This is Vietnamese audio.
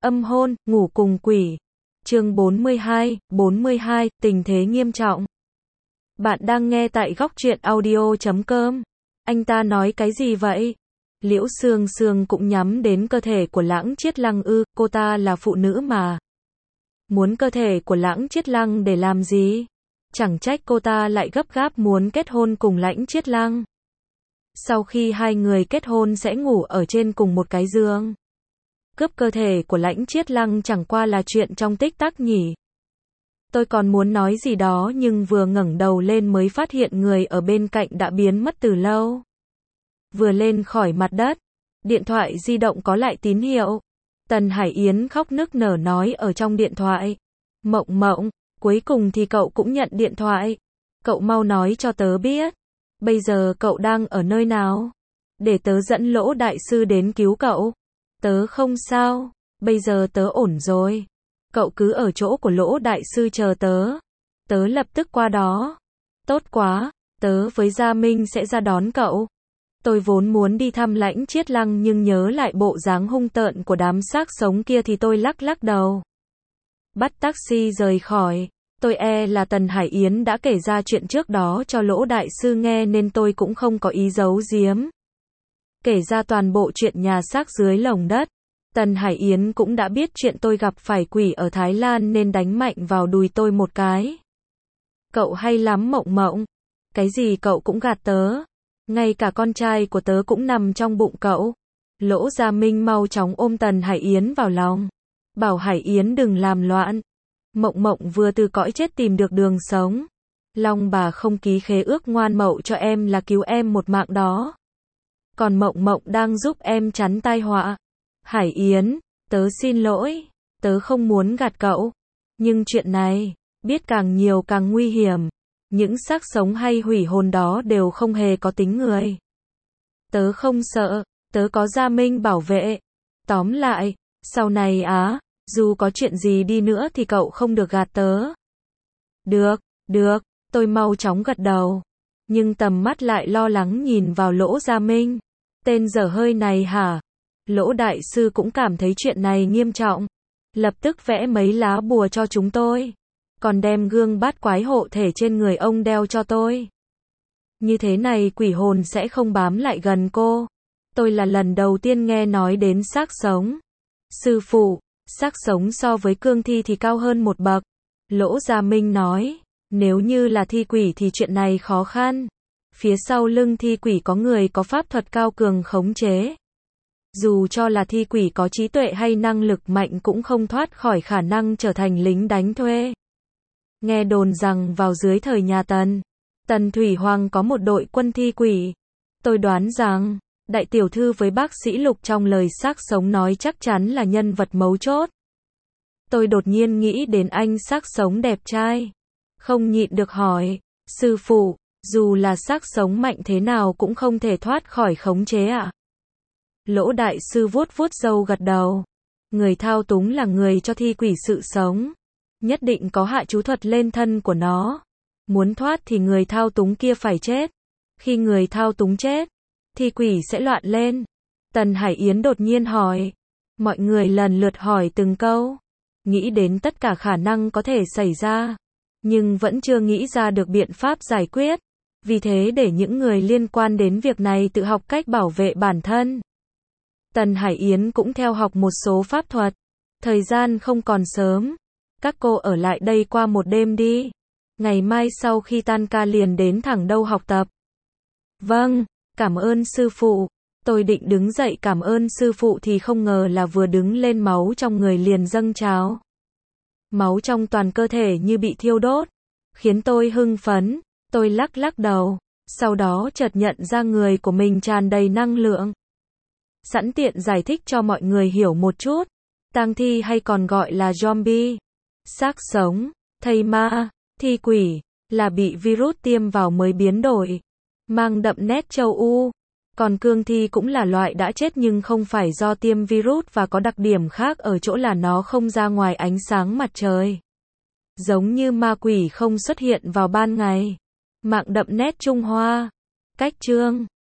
Âm hôn, ngủ cùng quỷ. Chương 42, tình thế nghiêm trọng. Bạn đang nghe tại góc truyện audio.com. Anh ta nói cái gì vậy? Liễu Sương Sương cũng nhắm đến cơ thể của Lãng Chiết Lăng ư, cô ta là phụ nữ mà. Muốn cơ thể của Lãng Chiết Lăng để làm gì? Chẳng trách cô ta lại gấp gáp muốn kết hôn cùng Lãnh Chiết Lăng. Sau khi hai người kết hôn sẽ ngủ ở trên cùng một cái giường. Cướp cơ thể của Lãnh Chiết Lăng chẳng qua là chuyện trong tích tắc nhỉ. Tôi còn muốn nói gì đó nhưng vừa ngẩng đầu lên mới phát hiện người ở bên cạnh đã biến mất từ lâu. Vừa lên khỏi mặt đất, điện thoại di động có lại tín hiệu. Tần Hải Yến khóc nức nở nói ở trong điện thoại. Mộng Mộng, cuối cùng thì cậu cũng nhận điện thoại. Cậu mau nói cho tớ biết. Bây giờ cậu đang ở nơi nào? Để tớ dẫn Lỗ đại sư đến cứu cậu. Tớ không sao, bây giờ tớ ổn rồi. Cậu cứ ở chỗ của Lỗ đại sư chờ tớ. Tớ lập tức qua đó. Tốt quá, tớ với Gia Minh sẽ ra đón cậu. Tôi vốn muốn đi thăm Lãnh Chiết Lăng nhưng nhớ lại bộ dáng hung tợn của đám xác sống kia thì tôi lắc lắc đầu. Bắt taxi rời khỏi. Tôi là Tần Hải Yến đã kể ra chuyện trước đó cho Lỗ đại sư nghe nên tôi cũng không có ý giấu giếm. Kể ra toàn bộ chuyện nhà xác dưới lồng đất. Tần Hải Yến cũng đã biết chuyện tôi gặp phải quỷ ở Thái Lan nên đánh mạnh vào đùi tôi một cái. Cậu hay lắm Mộng Mộng. Cái gì cậu cũng gạt tớ. Ngay cả con trai của tớ cũng nằm trong bụng cậu. Lỗ Gia Minh mau chóng ôm Tần Hải Yến vào lòng. Bảo Hải Yến đừng làm loạn. Mộng Mộng vừa từ cõi chết tìm được đường sống. Long bà không ký khế ước ngoan mậu cho em là cứu em một mạng đó. Còn Mộng Mộng đang giúp em chắn tai họa. Hải Yến, tớ xin lỗi, tớ không muốn gạt cậu. Nhưng chuyện này, biết càng nhiều càng nguy hiểm. Những xác sống hay hủy hồn đó đều không hề có tính người. Tớ không sợ, tớ có Gia Minh bảo vệ. Tóm lại, sau này dù có chuyện gì đi nữa thì cậu không được gạt tớ. Được, tôi mau chóng gật đầu. Nhưng tầm mắt lại lo lắng nhìn vào Lỗ Gia Minh. Tên dở hơi này hả? Lỗ đại sư cũng cảm thấy chuyện này nghiêm trọng. Lập tức vẽ mấy lá bùa cho chúng tôi. Còn đem gương bát quái hộ thể trên người ông đeo cho tôi. Như thế này quỷ hồn sẽ không bám lại gần cô. Tôi là lần đầu tiên nghe nói đến xác sống. Sư phụ, xác sống so với cương thi thì cao hơn một bậc. Lỗ Gia Minh nói, nếu như là thi quỷ thì chuyện này khó khăn. Phía sau lưng thi quỷ có người có pháp thuật cao cường khống chế. Dù cho là thi quỷ có trí tuệ hay năng lực mạnh cũng không thoát khỏi khả năng trở thành lính đánh thuê. Nghe đồn rằng vào dưới thời nhà Tần Thủy Hoàng có một đội quân thi quỷ. Tôi đoán rằng, đại tiểu thư với bác sĩ Lục trong lời xác sống nói chắc chắn là nhân vật mấu chốt. Tôi đột nhiên nghĩ đến anh xác sống đẹp trai. Không nhịn được hỏi, sư phụ, dù là xác sống mạnh thế nào cũng không thể thoát khỏi khống chế ạ. Lỗ đại sư vuốt vuốt râu gật đầu. Người thao túng là người cho thi quỷ sự sống. Nhất định có hạ chú thuật lên thân của nó. Muốn thoát thì người thao túng kia phải chết. Khi người thao túng chết, thi quỷ sẽ loạn lên. Tần Hải Yến đột nhiên hỏi. Mọi người lần lượt hỏi từng câu. Nghĩ đến tất cả khả năng có thể xảy ra. Nhưng vẫn chưa nghĩ ra được biện pháp giải quyết. Vì thế để những người liên quan đến việc này tự học cách bảo vệ bản thân. Tần Hải Yến cũng theo học một số pháp thuật. Thời gian không còn sớm. Các cô ở lại đây qua một đêm đi. Ngày mai sau khi tan ca liền đến thẳng đâu học tập. Vâng, cảm ơn sư phụ. Tôi định đứng dậy cảm ơn sư phụ thì không ngờ là vừa đứng lên máu trong người liền dâng trào. Máu trong toàn cơ thể như bị thiêu đốt. Khiến tôi hưng phấn. Tôi lắc lắc đầu. Sau đó chợt nhận ra người của mình tràn đầy năng lượng. Sẵn tiện giải thích cho mọi người hiểu một chút. Tang thi hay còn gọi là zombie. Xác sống, thây ma, thi quỷ, là bị virus tiêm vào mới biến đổi. Mang đậm nét châu U. Còn cương thi cũng là loại đã chết nhưng không phải do tiêm virus và có đặc điểm khác ở chỗ là nó không ra ngoài ánh sáng mặt trời. Giống như ma quỷ không xuất hiện vào ban ngày. Mạng đậm nét Trung Hoa. Cách chương